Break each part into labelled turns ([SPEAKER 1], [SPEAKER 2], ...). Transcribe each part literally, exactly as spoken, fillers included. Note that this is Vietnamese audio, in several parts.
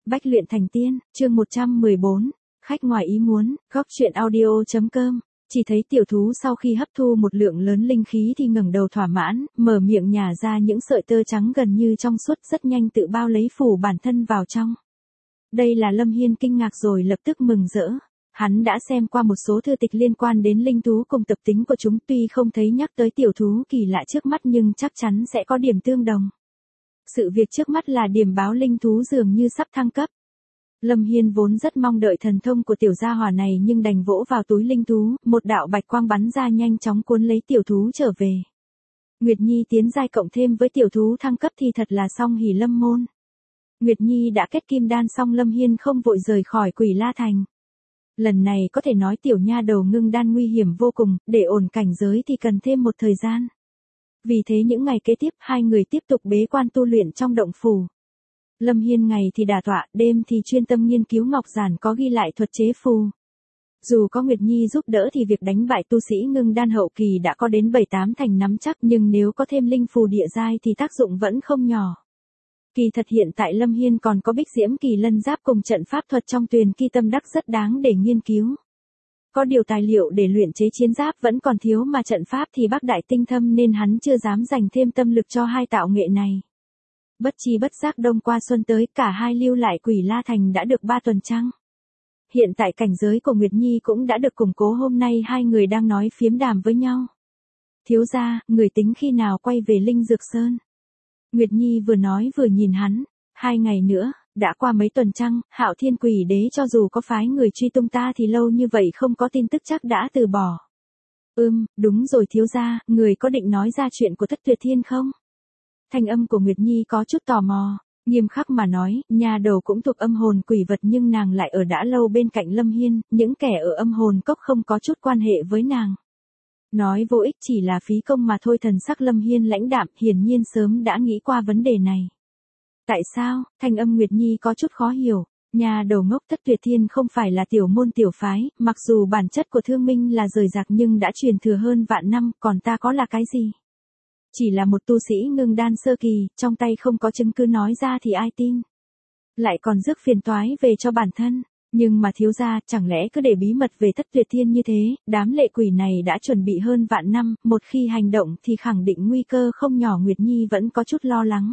[SPEAKER 1] Bách luyện thành tiên, chương một trăm mười bốn, khách ngoài ý muốn, góc truyện audio.com. Chỉ thấy tiểu thú sau khi hấp thu một lượng lớn linh khí thì ngẩng đầu thỏa mãn, mở miệng nhả ra những sợi tơ trắng gần như trong suốt, rất nhanh tự bao lấy phủ bản thân vào trong. Đây là Lâm Hiên kinh ngạc rồi lập tức mừng rỡ. Hắn đã xem qua một số thư tịch liên quan đến linh thú cùng tập tính của chúng, tuy không thấy nhắc tới tiểu thú kỳ lạ trước mắt nhưng chắc chắn sẽ có điểm tương đồng. Sự việc trước mắt là điểm báo linh thú dường như sắp thăng cấp. Lâm Hiên vốn rất mong đợi thần thông của tiểu gia hỏa này nhưng đành vỗ vào túi linh thú, một đạo bạch quang bắn ra nhanh chóng cuốn lấy tiểu thú trở về. Nguyệt Nhi tiến giai cộng thêm với tiểu thú thăng cấp thì thật là song hỷ lâm môn. Nguyệt Nhi đã kết kim đan xong, Lâm Hiên không vội rời khỏi Quỷ La Thành. Lần này có thể nói tiểu nha đầu ngưng đan nguy hiểm vô cùng, để ổn cảnh giới thì cần thêm một thời gian. Vì thế những ngày kế tiếp hai người tiếp tục bế quan tu luyện trong động phủ. Lâm Hiên ngày thì đả tọa, đêm thì chuyên tâm nghiên cứu ngọc giản có ghi lại thuật chế phù. Dù có Nguyệt Nhi giúp đỡ thì việc đánh bại tu sĩ ngưng đan hậu kỳ đã có đến bảy tám thành nắm chắc, nhưng nếu có thêm linh phù địa giai thì tác dụng vẫn không nhỏ. Kỳ thật hiện tại Lâm Hiên còn có Bích Diễm Kỳ Lân Giáp cùng trận pháp thuật trong Tuyền Kỳ Tâm Đắc rất đáng để nghiên cứu. Có điều tài liệu để luyện chế chiến giáp vẫn còn thiếu mà trận pháp thì bác đại tinh thâm nên hắn chưa dám dành thêm tâm lực cho hai tạo nghệ này. Bất chi bất giác đông qua xuân tới, cả hai lưu lại Quỷ La Thành đã được ba tuần trăng. Hiện tại cảnh giới của Nguyệt Nhi cũng đã được củng cố, hôm nay hai người đang nói phiếm đàm với nhau. Thiếu gia, người tính khi nào quay về Linh Dược Sơn? Nguyệt Nhi vừa nói vừa nhìn hắn, hai ngày nữa, đã qua mấy tuần trăng, Hạo Thiên Quỷ Đế cho dù có phái người truy tung ta thì lâu như vậy không có tin tức chắc đã từ bỏ. Ừm, đúng rồi thiếu gia, người có định nói ra chuyện của Thất Tuyệt Thiên không? Thanh âm của Nguyệt Nhi có chút tò mò, nghiêm khắc mà nói, nhà đầu cũng thuộc âm hồn quỷ vật nhưng nàng lại ở đã lâu bên cạnh Lâm Hiên, những kẻ ở âm hồn cốc không có chút quan hệ với nàng. Nói vô ích chỉ là phí công mà thôi. Thần sắc Lâm Hiên lãnh đạm, hiển nhiên sớm đã nghĩ qua vấn đề này. Tại sao? Thanh âm Nguyệt Nhi có chút khó hiểu. Nhà đầu ngốc, Thất Tuyệt Thiên không phải là tiểu môn tiểu phái, mặc dù bản chất của Thương Minh là rời rạc nhưng đã truyền thừa hơn vạn năm, còn ta có là cái gì? Chỉ là một tu sĩ ngưng đan sơ kỳ, trong tay không có chứng cứ nói ra thì ai tin? Lại còn rước phiền toái về cho bản thân. Nhưng mà thiếu gia, chẳng lẽ cứ để bí mật về Thất Tuyệt Thiên như thế? Đám lệ quỷ này đã chuẩn bị hơn vạn năm, một khi hành động thì khẳng định nguy cơ không nhỏ. Nguyệt Nhi vẫn có chút lo lắng.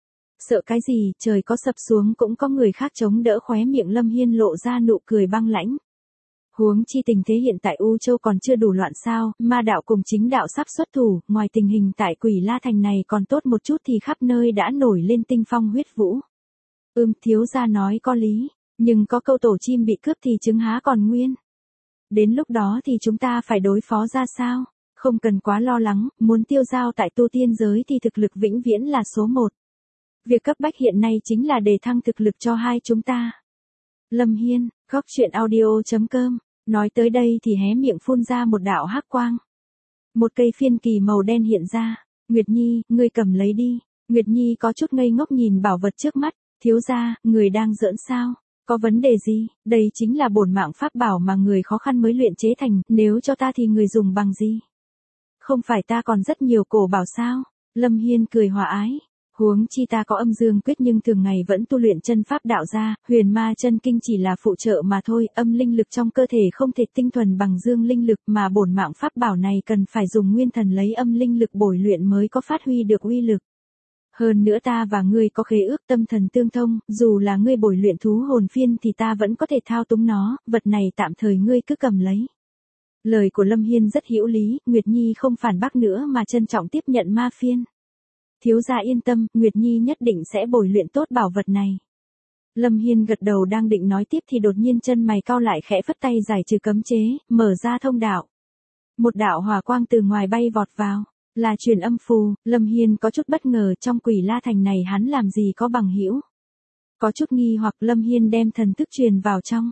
[SPEAKER 1] Sợ cái gì, trời có sập xuống cũng có người khác chống đỡ. Khóe miệng Lâm Hiên lộ ra nụ cười băng lãnh. Huống chi tình thế hiện tại U Châu còn chưa đủ loạn sao, ma đạo cùng chính đạo sắp xuất thủ, ngoài tình hình tại Quỷ La Thành này còn tốt một chút thì khắp nơi đã nổi lên tinh phong huyết vũ. Ưm, thiếu gia nói có lý. Nhưng có câu tổ chim bị cướp thì trứng há còn nguyên. Đến lúc đó thì chúng ta phải đối phó ra sao? Không cần quá lo lắng, muốn tiêu dao tại tu tiên giới thì thực lực vĩnh viễn là số một. Việc cấp bách hiện nay chính là đề thăng thực lực cho hai chúng ta. Lâm Hiên, góc truyện audio.com, nói tới đây thì hé miệng phun ra một đạo hắc quang. Một cây phiên kỳ màu đen hiện ra. Nguyệt Nhi, ngươi cầm lấy đi. Nguyệt Nhi có chút ngây ngốc nhìn bảo vật trước mắt. Thiếu gia, người đang giỡn sao? Có vấn đề gì? Đây chính là bổn mạng pháp bảo mà người khó khăn mới luyện chế thành, nếu cho ta thì người dùng bằng gì? Không phải ta còn rất nhiều cổ bảo sao? Lâm Hiên cười hòa ái. Huống chi ta có âm dương quyết nhưng thường ngày vẫn tu luyện chân pháp đạo gia, huyền ma chân kinh chỉ là phụ trợ mà thôi, âm linh lực trong cơ thể không thể tinh thuần bằng dương linh lực mà bổn mạng pháp bảo này cần phải dùng nguyên thần lấy âm linh lực bồi luyện mới có phát huy được uy lực. Hơn nữa ta và ngươi có khế ước tâm thần tương thông, dù là ngươi bồi luyện thú hồn phiên thì ta vẫn có thể thao túng nó, vật này tạm thời ngươi cứ cầm lấy. Lời của Lâm Hiên rất hữu lý, Nguyệt Nhi không phản bác nữa mà trân trọng tiếp nhận ma phiên. Thiếu gia yên tâm, Nguyệt Nhi nhất định sẽ bồi luyện tốt bảo vật này. Lâm Hiên gật đầu đang định nói tiếp thì đột nhiên chân mày cau lại, khẽ phất tay giải trừ cấm chế, mở ra thông đạo. Một đạo hỏa quang từ ngoài bay vọt vào. Là truyền âm phù. Lâm Hiên có chút bất ngờ, trong Quỷ La Thành này hắn làm gì có bằng hữu. Có chút nghi hoặc Lâm Hiên đem thần thức truyền vào trong.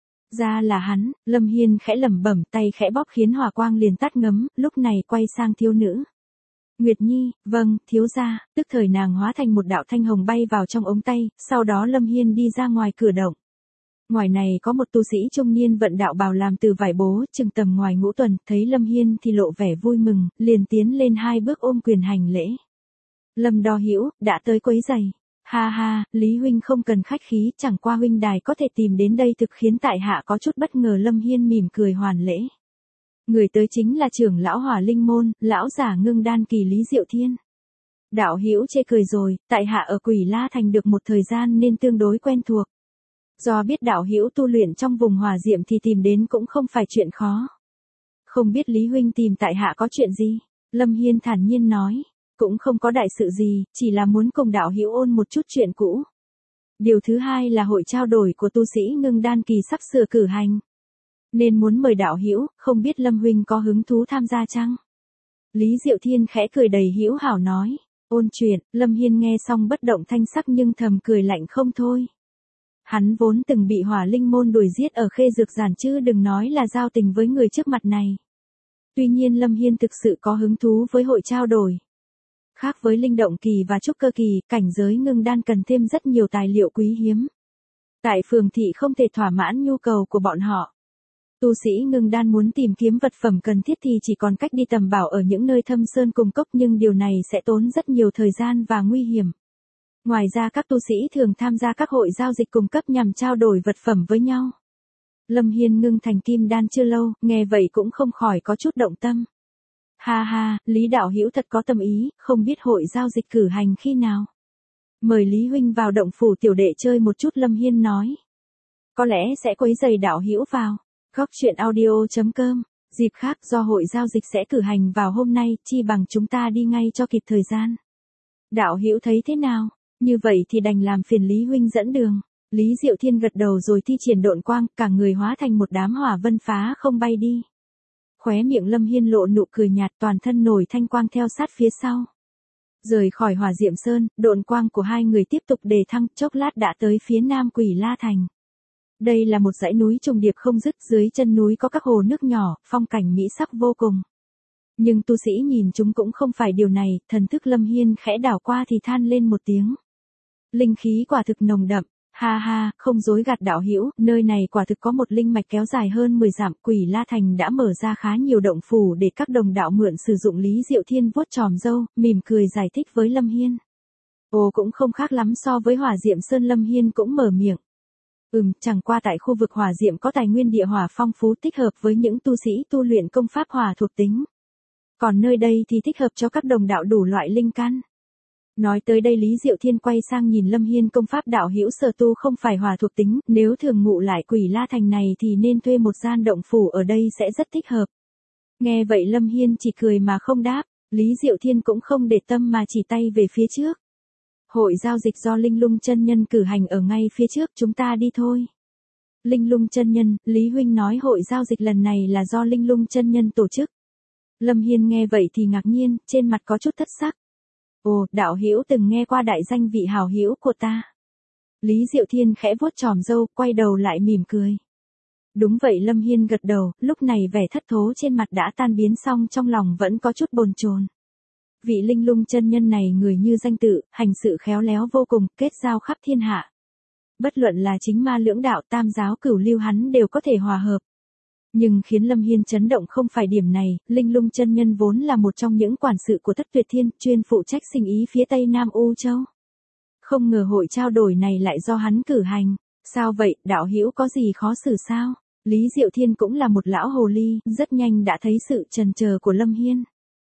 [SPEAKER 1] Ra là hắn, Lâm Hiên khẽ lẩm bẩm, tay khẽ bóp khiến hỏa quang liền tắt ngấm, lúc này quay sang thiếu nữ. Nguyệt Nhi, vâng, thiếu gia, tức thời nàng hóa thành một đạo thanh hồng bay vào trong ống tay, sau đó Lâm Hiên đi ra ngoài cửa động. Ngoài này có một tu sĩ trung niên vận đạo bào làm từ vải bố, chừng tầm ngoài ngũ tuần, thấy Lâm Hiên thì lộ vẻ vui mừng, liền tiến lên hai bước ôm quyền hành lễ. Lâm Đo Hữu đã tới quấy giày. Ha ha, Lý huynh không cần khách khí, chẳng qua huynh đài có thể tìm đến đây thực khiến tại hạ có chút bất ngờ. Lâm Hiên mỉm cười hoàn lễ. Người tới chính là trưởng lão Hỏa Linh môn, lão giả ngưng đan kỳ Lý Diệu Thiên. Đạo hữu chê cười rồi, tại hạ ở Quỷ La Thành được một thời gian nên tương đối quen thuộc. Do biết đạo hữu tu luyện trong vùng hỏa diệm thì tìm đến cũng không phải chuyện khó. Không biết Lý huynh tìm tại hạ có chuyện gì? Lâm Hiên thản nhiên nói, cũng không có đại sự gì, chỉ là muốn cùng đạo hữu ôn một chút chuyện cũ. Điều thứ hai là hội trao đổi của tu sĩ ngưng đan kỳ sắp sửa cử hành, nên muốn mời đạo hữu, không biết Lâm huynh có hứng thú tham gia chăng? Lý Diệu Thiên khẽ cười đầy hữu hảo nói, ôn chuyện. Lâm Hiên nghe xong bất động thanh sắc nhưng thầm cười lạnh không thôi. Hắn vốn từng bị Hỏa Linh môn đuổi giết ở Khê Dược Giản chứ đừng nói là giao tình với người trước mặt này. Tuy nhiên Lâm Hiên thực sự có hứng thú với hội trao đổi. Khác với linh động kỳ và trúc cơ kỳ, cảnh giới ngưng đan cần thêm rất nhiều tài liệu quý hiếm. Tại phường thị không thể thỏa mãn nhu cầu của bọn họ. Tu sĩ ngưng đan muốn tìm kiếm vật phẩm cần thiết thì chỉ còn cách đi tầm bảo ở những nơi thâm sơn cùng cốc, nhưng điều này sẽ tốn rất nhiều thời gian và nguy hiểm. Ngoài ra các tu sĩ thường tham gia các hội giao dịch cung cấp nhằm trao đổi vật phẩm với nhau. Lâm Hiên ngưng thành kim đan chưa lâu, nghe vậy cũng không khỏi có chút động tâm. Ha ha, Lý đạo hữu thật có tâm ý, không biết hội giao dịch cử hành khi nào. Mời Lý huynh vào động phủ tiểu đệ chơi một chút. Lâm Hiên nói. Có lẽ sẽ quấy rầy đạo hữu vào. Góc truyện audio chấm com. Dịp khác do hội giao dịch sẽ cử hành vào hôm nay, chi bằng chúng ta đi ngay cho kịp thời gian. Đạo hữu thấy thế nào? Như vậy thì đành làm phiền Lý huynh dẫn đường. Lý Diệu Thiên gật đầu rồi thi triển độn quang, cả người hóa thành một đám hỏa vân phá không bay đi. Khóe miệng Lâm Hiên lộ nụ cười nhạt, toàn thân nổi thanh quang theo sát phía sau. Rời khỏi Hỏa Diệm Sơn, độn quang của hai người tiếp tục đề thăng, chốc lát đã tới phía nam Quỷ La Thành. Đây là một dãy núi trùng điệp không dứt, dưới chân núi có các hồ nước nhỏ, phong cảnh mỹ sắc vô cùng. Nhưng tu sĩ nhìn chúng cũng không phải điều này, thần thức Lâm Hiên khẽ đảo qua thì than lên một tiếng. Linh khí quả thực nồng đậm. Ha ha, không dối gạt đạo hữu, nơi này quả thực có một linh mạch kéo dài hơn mười dặm. Quỷ La Thành đã mở ra khá nhiều động phủ để các đồng đạo mượn sử dụng. Lý Diệu Thiên vuốt tròm râu, mỉm cười giải thích với Lâm Hiên. Ồ, cũng không khác lắm so với Hỏa Diệm Sơn. Lâm Hiên cũng mở miệng. Ừm, chẳng qua tại khu vực Hỏa Diệm có tài nguyên địa hỏa phong phú, thích hợp với những tu sĩ tu luyện công pháp hỏa thuộc tính. Còn nơi đây thì thích hợp cho các đồng đạo đủ loại linh căn. Nói tới đây Lý Diệu Thiên quay sang nhìn Lâm Hiên, công pháp đạo hữu sở tu không phải hỏa thuộc tính, nếu thường ngụ lại Quỷ La Thành này thì nên thuê một gian động phủ ở đây sẽ rất thích hợp. Nghe vậy Lâm Hiên chỉ cười mà không đáp, Lý Diệu Thiên cũng không để tâm mà chỉ tay về phía trước. Hội giao dịch do Linh Lung chân nhân cử hành ở ngay phía trước, chúng ta đi thôi. Linh Lung chân nhân, Lý huynh nói hội giao dịch lần này là do Linh Lung chân nhân tổ chức. Lâm Hiên nghe vậy thì ngạc nhiên, trên mặt có chút thất sắc. Ồ, đạo hữu từng nghe qua đại danh vị hảo hữu của ta. Lý Diệu Thiên khẽ vuốt tròm râu, quay đầu lại mỉm cười. Đúng vậy. Lâm Hiên gật đầu, lúc này vẻ thất thố trên mặt đã tan biến, xong trong lòng vẫn có chút bồn chồn. Vị Linh Lung chân nhân này người như danh tự, hành sự khéo léo vô cùng, kết giao khắp thiên hạ. Bất luận là chính ma lưỡng đạo, tam giáo cửu lưu hắn đều có thể hòa hợp. Nhưng khiến Lâm Hiên chấn động không phải điểm này, Linh Lung chân nhân vốn là một trong những quản sự của Thất Tuyệt Thiên, chuyên phụ trách sinh ý phía tây nam U Châu. Không ngờ hội trao đổi này lại do hắn cử hành. Sao vậy, đạo hữu có gì khó xử sao? Lý Diệu Thiên cũng là một lão hồ ly, rất nhanh đã thấy sự chần chờ của Lâm Hiên.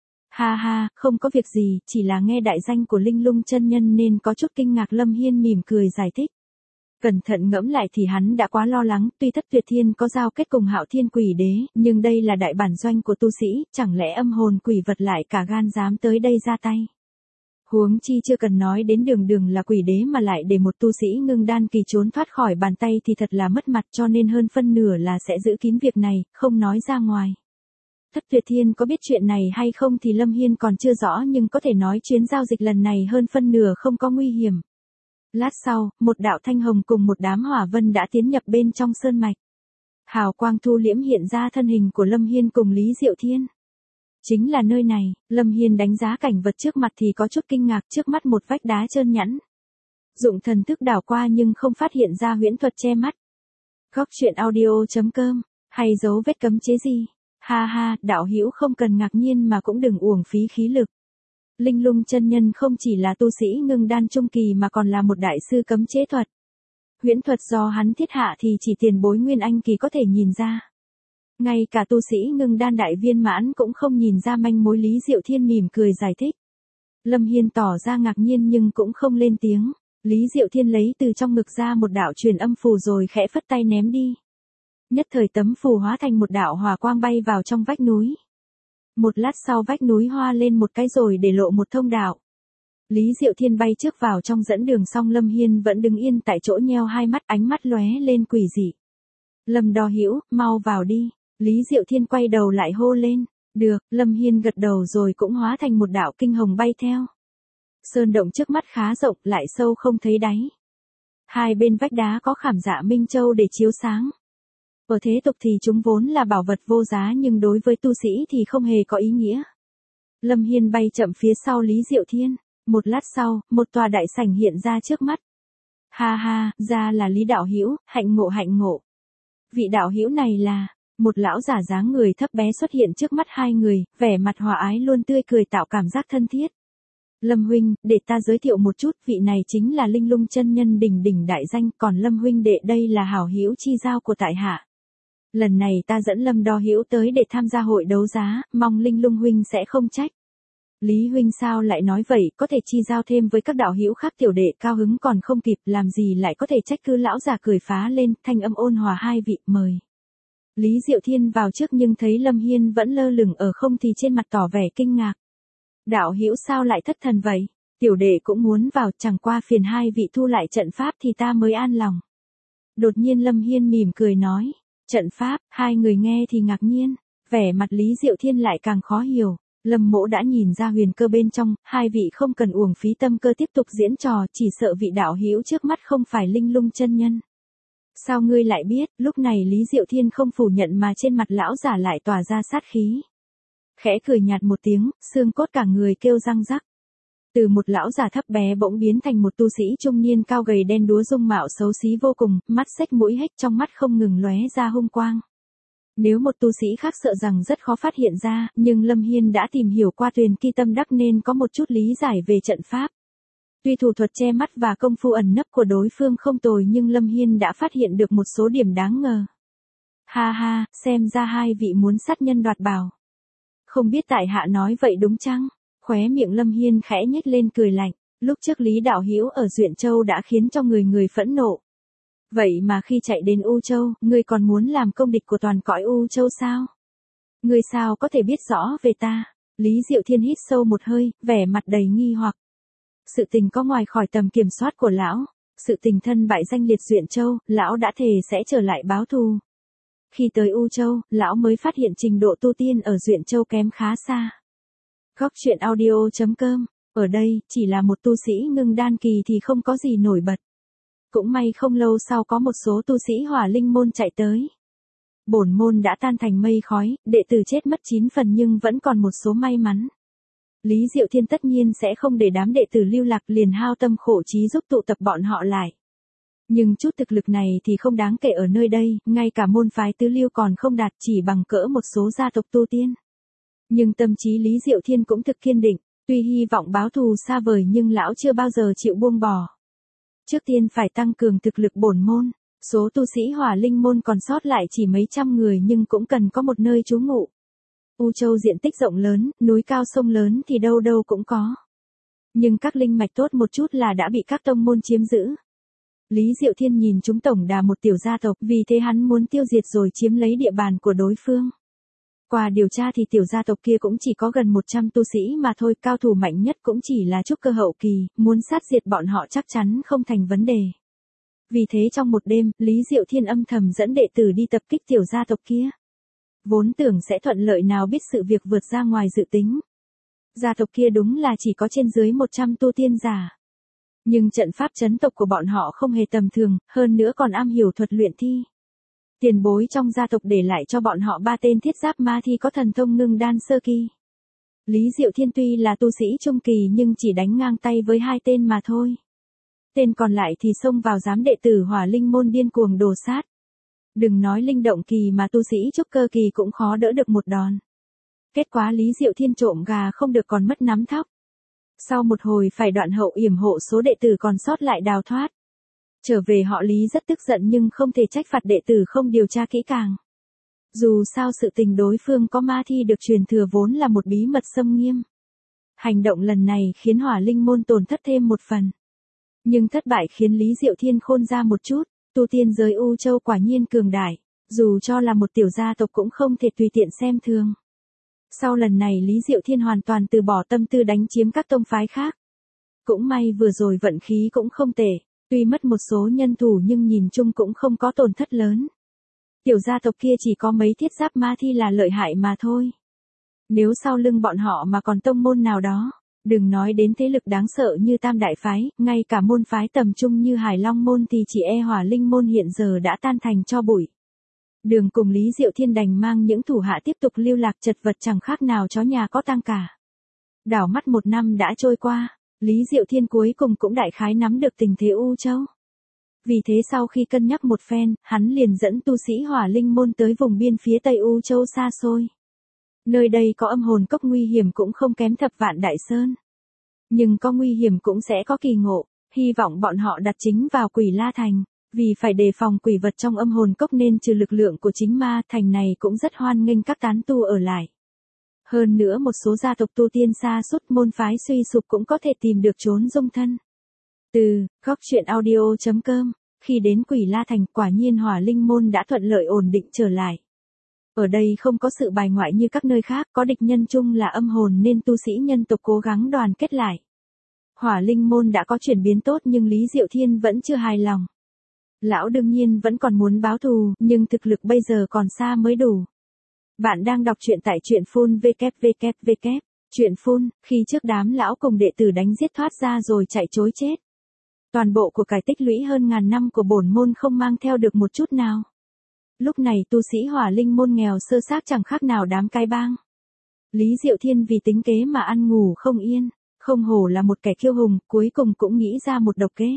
[SPEAKER 1] Ha ha, không có việc gì, chỉ là nghe đại danh của Linh Lung chân nhân nên có chút kinh ngạc. Lâm Hiên mỉm cười giải thích. Cẩn thận ngẫm lại thì hắn đã quá lo lắng, tuy Thất Tuyệt Thiên có giao kết cùng Hạo Thiên Quỷ Đế, nhưng đây là đại bản doanh của tu sĩ, chẳng lẽ âm hồn quỷ vật lại cả gan dám tới đây ra tay. Huống chi chưa cần nói đến đường đường là quỷ đế mà lại để một tu sĩ ngưng đan kỳ trốn thoát khỏi bàn tay thì thật là mất mặt, cho nên hơn phân nửa là sẽ giữ kín việc này, không nói ra ngoài. Thất Tuyệt Thiên có biết chuyện này hay không thì Lâm Hiên còn chưa rõ, nhưng có thể nói chuyến giao dịch lần này hơn phân nửa không có nguy hiểm. Lát sau, một đạo thanh hồng cùng một đám hỏa vân đã tiến nhập bên trong sơn mạch. Hào quang thu liễm hiện ra thân hình của Lâm Hiên cùng Lý Diệu Thiên. Chính là nơi này. Lâm Hiên đánh giá cảnh vật trước mặt thì có chút kinh ngạc, trước mắt một vách đá trơn nhẵn. Dụng thần thức đảo qua nhưng không phát hiện ra huyễn thuật che mắt. Góc truyện audio chấm com, hay dấu vết cấm chế gì? Ha ha, đạo hữu không cần ngạc nhiên mà cũng đừng uổng phí khí lực. Linh Lung chân nhân không chỉ là tu sĩ ngưng đan trung kỳ mà còn là một đại sư cấm chế thuật. Huyễn thuật do hắn thiết hạ thì chỉ tiền bối Nguyên Anh kỳ có thể nhìn ra. Ngay cả tu sĩ ngưng đan đại viên mãn cũng không nhìn ra manh mối. Lý Diệu Thiên mỉm cười giải thích. Lâm Hiên tỏ ra ngạc nhiên nhưng cũng không lên tiếng. Lý Diệu Thiên lấy từ trong ngực ra một đạo truyền âm phù rồi khẽ phất tay ném đi. Nhất thời tấm phù hóa thành một đạo hỏa quang bay vào trong vách núi. Một lát sau vách núi hoa lên một cái rồi để lộ một thông đạo. Lý Diệu Thiên bay trước vào trong dẫn đường xong Lâm Hiên vẫn đứng yên tại chỗ nheo hai mắt, ánh mắt lóe lên quỷ dị. Lâm Đo Hữu, mau vào đi. Lý Diệu Thiên quay đầu lại hô lên. Được, Lâm Hiên gật đầu rồi cũng hóa thành một đạo kinh hồng bay theo. Sơn động trước mắt khá rộng lại sâu không thấy đáy. Hai bên vách đá có khảm dạ minh châu để chiếu sáng. Ở thế tục thì chúng vốn là bảo vật vô giá nhưng đối với tu sĩ thì không hề có ý nghĩa. Lâm Hiên bay chậm phía sau Lý Diệu Thiên. Một lát sau, một tòa đại sảnh hiện ra trước mắt. Ha ha, ra là Lý đạo hữu, hạnh ngộ hạnh ngộ. Vị đạo hữu này là, một lão giả dáng người thấp bé xuất hiện trước mắt hai người, vẻ mặt hòa ái luôn tươi cười tạo cảm giác thân thiết. Lâm huynh, để ta giới thiệu một chút, vị này chính là Linh Lung chân nhân đỉnh đỉnh đại danh, còn Lâm huynh đệ đây là hảo hữu chi giao của tại hạ. Lần này ta dẫn Lâm Đo Hữu tới để tham gia hội đấu giá, mong Linh Lung huynh sẽ không trách. Lý huynh sao lại nói vậy, có thể chi giao thêm với các đạo hữu khác. Tiểu đệ cao hứng còn không kịp, làm gì lại có thể trách cứ. Lão già cười phá lên, thanh âm ôn hòa, hai vị mời. Lý Diệu Thiên vào trước nhưng thấy Lâm Hiên vẫn lơ lửng ở không thì trên mặt tỏ vẻ kinh ngạc. Đạo hữu sao lại thất thần vậy? Tiểu đệ cũng muốn vào, chẳng qua phiền hai vị thu lại trận pháp thì ta mới an lòng. Đột nhiên Lâm Hiên mỉm cười nói. Trận pháp, hai người nghe thì ngạc nhiên, vẻ mặt Lý Diệu Thiên lại càng khó hiểu. Lâm Mỗ đã nhìn ra huyền cơ bên trong, hai vị không cần uổng phí tâm cơ tiếp tục diễn trò, chỉ sợ vị đạo hữu trước mắt không phải Linh Lung chân nhân. Sao ngươi lại biết? Lúc này Lý Diệu Thiên không phủ nhận mà trên mặt lão giả lại tỏa ra sát khí. Khẽ cười nhạt một tiếng, xương cốt cả người kêu răng rắc. Từ một lão già thấp bé bỗng biến thành một tu sĩ trung niên cao gầy đen đúa, dung mạo xấu xí vô cùng, mắt xếch mũi hếch, trong mắt không ngừng lóe ra hung quang. Nếu một tu sĩ khác sợ rằng rất khó phát hiện ra, nhưng Lâm Hiên đã tìm hiểu qua Tuyền Ki Tâm Đắc nên có một chút lý giải về trận pháp. Tuy thủ thuật che mắt và công phu ẩn nấp của đối phương không tồi nhưng Lâm Hiên đã phát hiện được một số điểm đáng ngờ. Ha ha, xem ra hai vị muốn sát nhân đoạt bảo. Không biết tại hạ nói vậy đúng chăng? Khóe miệng Lâm Hiên khẽ nhếch lên cười lạnh. Lúc trước Lý đạo hữu ở Duyện Châu đã khiến cho người người phẫn nộ. Vậy mà khi chạy đến U Châu, ngươi còn muốn làm công địch của toàn cõi U Châu sao? Ngươi sao có thể biết rõ về ta? Lý Diệu Thiên hít sâu một hơi, vẻ mặt đầy nghi hoặc. Sự tình có ngoài khỏi tầm kiểm soát của lão. Sự tình thân bại danh liệt Duyện Châu, lão đã thề sẽ trở lại báo thù. Khi tới U Châu, lão mới phát hiện trình độ tu tiên ở Duyện Châu kém khá xa. Góc truyện audio chấm com, ở đây, chỉ là một tu sĩ ngưng đan kỳ thì không có gì nổi bật. Cũng may không lâu sau có một số tu sĩ hỏa linh môn chạy tới. Bổn môn đã tan thành mây khói, đệ tử chết mất chín phần nhưng vẫn còn một số may mắn. Lý Diệu Thiên tất nhiên sẽ không để đám đệ tử lưu lạc, liền hao tâm khổ trí giúp tụ tập bọn họ lại. Nhưng chút thực lực này thì không đáng kể ở nơi đây, ngay cả môn phái tứ lưu còn không đạt, chỉ bằng cỡ một số gia tộc tu tiên. Nhưng tâm trí Lý Diệu Thiên cũng thực kiên định, tuy hy vọng báo thù xa vời nhưng lão chưa bao giờ chịu buông bỏ. Trước tiên phải tăng cường thực lực bổn môn, số tu sĩ hỏa linh môn còn sót lại chỉ mấy trăm người nhưng cũng cần có một nơi trú ngụ. U Châu diện tích rộng lớn, núi cao sông lớn thì đâu đâu cũng có. Nhưng các linh mạch tốt một chút là đã bị các tông môn chiếm giữ. Lý Diệu Thiên nhìn chúng tổng đà một tiểu gia tộc, vì thế hắn muốn tiêu diệt rồi chiếm lấy địa bàn của đối phương. Qua điều tra thì tiểu gia tộc kia cũng chỉ có gần một trăm tu sĩ mà thôi, cao thủ mạnh nhất cũng chỉ là trúc cơ hậu kỳ, muốn sát diệt bọn họ chắc chắn không thành vấn đề. Vì thế trong một đêm, Lý Diệu Thiên âm thầm dẫn đệ tử đi tập kích tiểu gia tộc kia. Vốn tưởng sẽ thuận lợi nào biết sự việc vượt ra ngoài dự tính. Gia tộc kia đúng là chỉ có trên dưới một trăm tu tiên giả. Nhưng trận pháp trấn tộc của bọn họ không hề tầm thường, hơn nữa còn am hiểu thuật luyện thi. Tiền bối trong gia tộc để lại cho bọn họ ba tên thiết giáp ma thi có thần thông ngưng đan sơ kỳ. Lý Diệu Thiên tuy là tu sĩ trung kỳ nhưng chỉ đánh ngang tay với hai tên mà thôi. Tên còn lại thì xông vào giám đệ tử hỏa linh môn điên cuồng đồ sát. Đừng nói linh động kỳ mà tu sĩ trúc cơ kỳ cũng khó đỡ được một đòn. Kết quả Lý Diệu Thiên trộm gà không được còn mất nắm thóc. Sau một hồi phải đoạn hậu yểm hộ số đệ tử còn sót lại đào thoát. Trở về họ Lý rất tức giận nhưng không thể trách phạt đệ tử không điều tra kỹ càng. Dù sao sự tình đối phương có ma thi được truyền thừa vốn là một bí mật xâm nghiêm. Hành động lần này khiến Hỏa Linh môn tổn thất thêm một phần. Nhưng thất bại khiến Lý Diệu Thiên khôn ra một chút, tu tiên giới U Châu quả nhiên cường đại, dù cho là một tiểu gia tộc cũng không thể tùy tiện xem thường. Sau lần này Lý Diệu Thiên hoàn toàn từ bỏ tâm tư đánh chiếm các tông phái khác. Cũng may vừa rồi vận khí cũng không tệ, tuy mất một số nhân thủ nhưng nhìn chung cũng không có tổn thất lớn. Tiểu gia tộc kia chỉ có mấy thiết giáp ma thi là lợi hại mà thôi. Nếu sau lưng bọn họ mà còn tông môn nào đó, đừng nói đến thế lực đáng sợ như Tam Đại Phái, ngay cả môn phái tầm trung như Hải Long môn thì chỉ e Hỏa Linh môn hiện giờ đã tan thành tro bụi. Đường cùng Lý Diệu Thiên đành mang những thủ hạ tiếp tục lưu lạc chật vật chẳng khác nào chó nhà có tang cả. Đảo mắt một năm đã trôi qua, Lý Diệu Thiên cuối cùng cũng đại khái nắm được tình thế U Châu. Vì thế sau khi cân nhắc một phen, hắn liền dẫn tu sĩ Hỏa Linh môn tới vùng biên phía Tây U Châu xa xôi. Nơi đây có âm hồn cốc nguy hiểm cũng không kém Thập Vạn Đại Sơn. Nhưng có nguy hiểm cũng sẽ có kỳ ngộ, hy vọng bọn họ đặt chính vào Quỷ La Thành. Vì phải đề phòng quỷ vật trong âm hồn cốc nên trừ lực lượng của chính ma, thành này cũng rất hoan nghênh các tán tu ở lại. Hơn nữa một số gia tộc tu tiên xa suốt môn phái suy sụp cũng có thể tìm được trốn dung thân. Từ góc truyện audio chấm com, khi đến Quỷ La Thành quả nhiên Hỏa Linh môn đã thuận lợi ổn định trở lại. Ở đây không có sự bài ngoại như các nơi khác, có địch nhân chung là âm hồn nên tu sĩ nhân tộc cố gắng đoàn kết lại. Hỏa Linh môn đã có chuyển biến tốt nhưng Lý Diệu Thiên vẫn chưa hài lòng. Lão đương nhiên vẫn còn muốn báo thù, nhưng thực lực bây giờ còn xa mới đủ. Bạn đang đọc truyện tại truyện phun vê kép vê kép vê kép, truyện phun, khi trước đám lão cùng đệ tử đánh giết thoát ra rồi chạy trối chết. Toàn bộ của cải tích lũy hơn ngàn năm của bổn môn không mang theo được một chút nào. Lúc này tu sĩ Hỏa Linh môn nghèo sơ xác chẳng khác nào đám cai bang. Lý Diệu Thiên vì tính kế mà ăn ngủ không yên, không hổ là một kẻ kiêu hùng, cuối cùng cũng nghĩ ra một độc kế.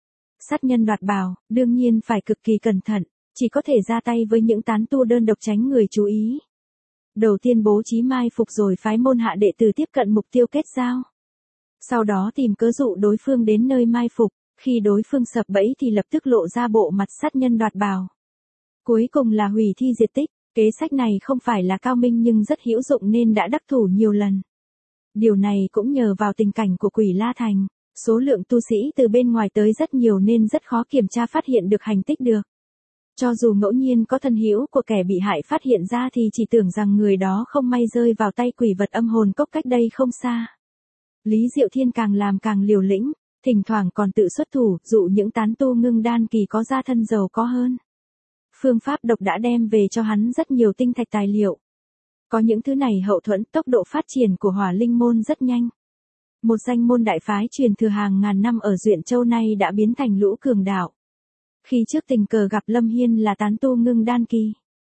[SPEAKER 1] Sát nhân đoạt bảo, đương nhiên phải cực kỳ cẩn thận, chỉ có thể ra tay với những tán tu đơn độc tránh người chú ý. Đầu tiên bố trí mai phục rồi phái môn hạ đệ tử tiếp cận mục tiêu kết giao. Sau đó tìm cớ dụ đối phương đến nơi mai phục, khi đối phương sập bẫy thì lập tức lộ ra bộ mặt sát nhân đoạt bảo. Cuối cùng là hủy thi diệt tích, kế sách này không phải là cao minh nhưng rất hữu dụng nên đã đắc thủ nhiều lần. Điều này cũng nhờ vào tình cảnh của Quỷ La Thành. Số lượng tu sĩ từ bên ngoài tới rất nhiều nên rất khó kiểm tra phát hiện được hành tích được. Cho dù ngẫu nhiên có thân hữu của kẻ bị hại phát hiện ra thì chỉ tưởng rằng người đó không may rơi vào tay quỷ vật âm hồn cốc cách đây không xa. Lý Diệu Thiên càng làm càng liều lĩnh, thỉnh thoảng còn tự xuất thủ dụ những tán tu ngưng đan kỳ có gia thân giàu có hơn. Phương pháp độc đã đem về cho hắn rất nhiều tinh thạch tài liệu. Có những thứ này hậu thuẫn tốc độ phát triển của Hỏa Linh môn rất nhanh. Một danh môn đại phái truyền thừa hàng ngàn năm ở Duyện Châu nay đã biến thành lũ cường đạo. Khi trước tình cờ gặp Lâm Hiên là tán tu ngưng đan kỳ.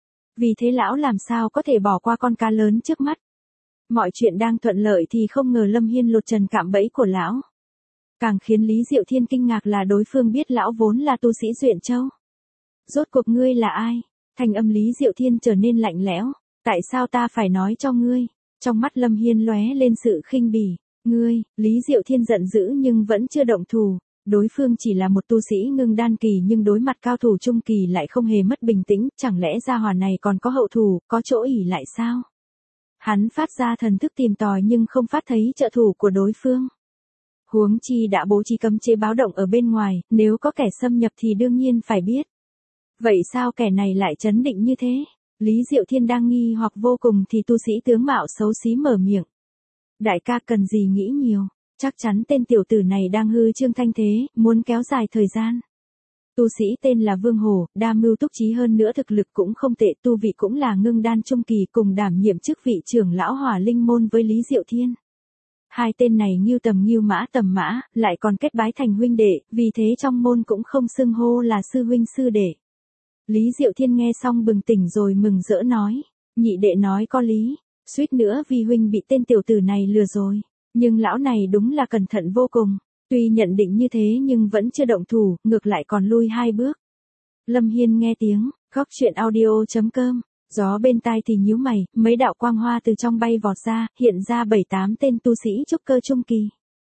[SPEAKER 1] Vì thế lão làm sao có thể bỏ qua con cá lớn trước mắt. Mọi chuyện đang thuận lợi thì không ngờ Lâm Hiên lột trần cạm bẫy của lão. Càng khiến Lý Diệu Thiên kinh ngạc là đối phương biết lão vốn là tu sĩ Duyện Châu. Rốt cuộc ngươi là ai? Thành âm Lý Diệu Thiên trở nên lạnh lẽo. Tại sao ta phải nói cho ngươi? Trong mắt Lâm Hiên lóe lên sự khinh bỉ. Ngươi, Lý Diệu Thiên giận dữ nhưng vẫn chưa động thủ, đối phương chỉ là một tu sĩ ngưng đan kỳ nhưng đối mặt cao thủ trung kỳ lại không hề mất bình tĩnh, chẳng lẽ gia hỏa này còn có hậu thủ, có chỗ ỷ lại sao? Hắn phát ra thần thức tìm tòi nhưng không phát thấy trợ thủ của đối phương. Huống chi đã bố trí cấm chế báo động ở bên ngoài, nếu có kẻ xâm nhập thì đương nhiên phải biết. Vậy sao kẻ này lại trấn định như thế? Lý Diệu Thiên đang nghi hoặc vô cùng thì tu sĩ tướng mạo xấu xí mở miệng. Đại ca cần gì nghĩ nhiều, chắc chắn tên tiểu tử này đang hư trương thanh thế, muốn kéo dài thời gian. Tu sĩ tên là Vương Hổ, đa mưu túc trí hơn nữa thực lực cũng không tệ, tu vị cũng là ngưng đan trung kỳ cùng đảm nhiệm chức vị trưởng lão Hỏa Linh môn với Lý Diệu Thiên. Hai tên này nghiêu tầm nghiêu mã tầm mã, lại còn kết bái thành huynh đệ, vì thế trong môn cũng không xưng hô là sư huynh sư đệ. Lý Diệu Thiên nghe xong bừng tỉnh rồi mừng rỡ nói, nhị đệ nói có lý. Suýt nữa vì huynh bị tên tiểu tử này lừa rồi, nhưng lão này đúng là cẩn thận vô cùng, tuy nhận định như thế nhưng vẫn chưa động thủ, ngược lại còn lui hai bước. Lâm Hiên nghe tiếng, góc truyện audio chấm com, gió bên tai thì nhíu mày, mấy đạo quang hoa từ trong bay vọt ra, hiện ra bảy tám tên tu sĩ trúc cơ trung kỳ.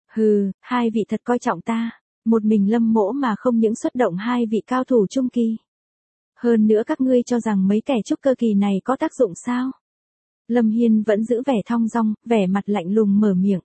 [SPEAKER 1] Hừ, hai vị thật coi trọng ta. Một mình Lâm Mỗ mà không những xuất động hai vị cao thủ trung kỳ. Hơn nữa các ngươi cho rằng mấy kẻ trúc cơ kỳ này có tác dụng sao? Lâm Hiên vẫn giữ vẻ thong dong, vẻ mặt lạnh lùng mở miệng.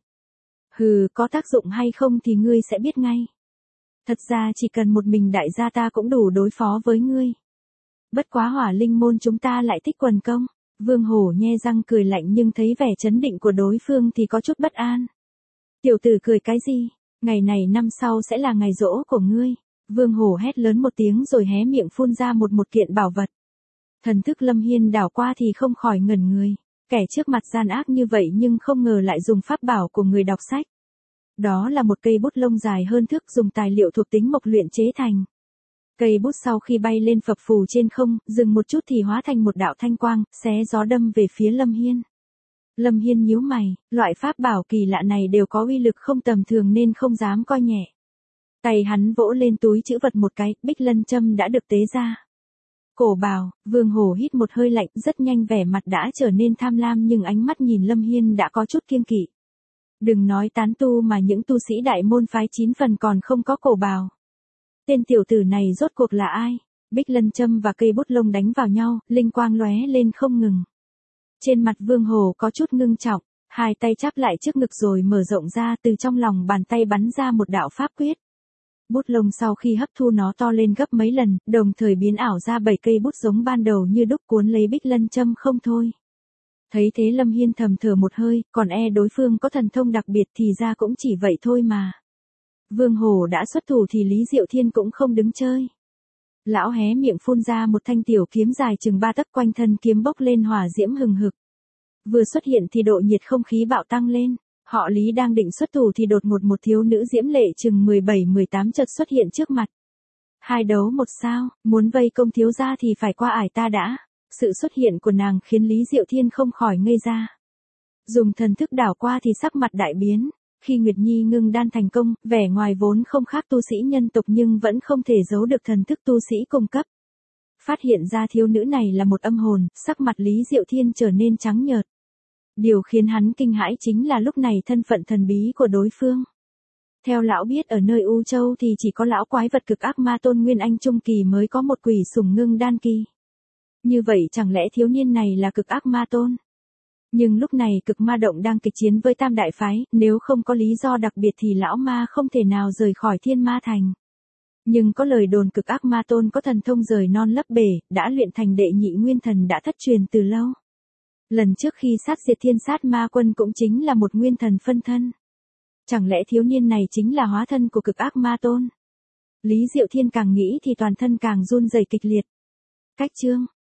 [SPEAKER 1] Hừ, có tác dụng hay không thì ngươi sẽ biết ngay. Thật ra chỉ cần một mình đại gia ta cũng đủ đối phó với ngươi. Bất quá Hỏa Linh môn chúng ta lại thích quần công. Vương Hổ nhe răng cười lạnh nhưng thấy vẻ chấn định của đối phương thì có chút bất an. Tiểu tử cười cái gì? Ngày này năm sau sẽ là ngày giỗ của ngươi. Vương Hổ hét lớn một tiếng rồi hé miệng phun ra một một kiện bảo vật. Thần thức Lâm Hiên đảo qua thì không khỏi ngẩn người. Kẻ trước mặt gian ác như vậy nhưng không ngờ lại dùng pháp bảo của người đọc sách. Đó là một cây bút lông dài hơn thước dùng tài liệu thuộc tính mộc luyện chế thành. Cây bút sau khi bay lên phập phù trên không, dừng một chút thì hóa thành một đạo thanh quang, xé gió đâm về phía Lâm Hiên. Lâm Hiên nhíu mày, loại pháp bảo kỳ lạ này đều có uy lực không tầm thường nên không dám coi nhẹ. Tay hắn vỗ lên túi trữ vật một cái, Bích Lân châm đã được tế ra. Cổ bào, Vương Hổ hít một hơi lạnh, rất nhanh vẻ mặt đã trở nên tham lam nhưng ánh mắt nhìn Lâm Hiên đã có chút kiêng kỵ. Đừng nói tán tu mà những tu sĩ đại môn phái chín phần còn không có cổ bào. Tên tiểu tử này rốt cuộc là ai? Bích Lân châm và cây bút lông đánh vào nhau, linh quang lóe lên không ngừng. Trên mặt Vương Hổ có chút ngưng trọng, hai tay chắp lại trước ngực rồi mở rộng ra, từ trong lòng bàn tay bắn ra một đạo pháp quyết. Bút lông sau khi hấp thu nó to lên gấp mấy lần, đồng thời biến ảo ra bảy cây bút giống ban đầu như đúc cuốn lấy Bích Lân châm không thôi. Thấy thế Lâm Hiên thầm thở một hơi, còn e đối phương có thần thông đặc biệt thì ra cũng chỉ vậy thôi mà. Vương Hổ đã xuất thủ thì Lý Diệu Thiên cũng không đứng chơi. Lão hé miệng phun ra một thanh tiểu kiếm dài chừng ba tấc, quanh thân kiếm bốc lên hỏa diễm hừng hực. Vừa xuất hiện thì độ nhiệt không khí bạo tăng lên. Họ Lý đang định xuất thủ thì đột ngột một thiếu nữ diễm lệ chừng mười bảy mười tám chợt xuất hiện trước mặt. Hai đấu một sao, muốn vây công thiếu gia thì phải qua ải ta đã. Sự xuất hiện của nàng khiến Lý Diệu Thiên không khỏi ngây ra. Dùng thần thức đảo qua thì sắc mặt đại biến. Khi Nguyệt Nhi ngưng đan thành công, vẻ ngoài vốn không khác tu sĩ nhân tộc nhưng vẫn không thể giấu được thần thức tu sĩ cung cấp. Phát hiện ra thiếu nữ này là một âm hồn, sắc mặt Lý Diệu Thiên trở nên trắng nhợt. Điều khiến hắn kinh hãi chính là lúc này thân phận thần bí của đối phương. Theo lão biết ở nơi U Châu thì chỉ có lão quái vật cực ác ma tôn Nguyên Anh Trung Kỳ mới có một quỷ sủng ngưng đan kỳ. Như vậy chẳng lẽ thiếu niên này là cực ác ma tôn? Nhưng lúc này cực ma động đang kịch chiến với tam đại phái, nếu không có lý do đặc biệt thì lão ma không thể nào rời khỏi thiên ma thành. Nhưng có lời đồn cực ác ma tôn có thần thông rời non lấp bể, đã luyện thành đệ nhị nguyên thần đã thất truyền từ lâu. Lần trước khi sát diệt thiên sát ma quân cũng chính là một nguyên thần phân thân. Chẳng lẽ thiếu niên này chính là hóa thân của cực ác ma tôn? Lý Diệu Thiên càng nghĩ thì toàn thân càng run rẩy kịch liệt. Cách chương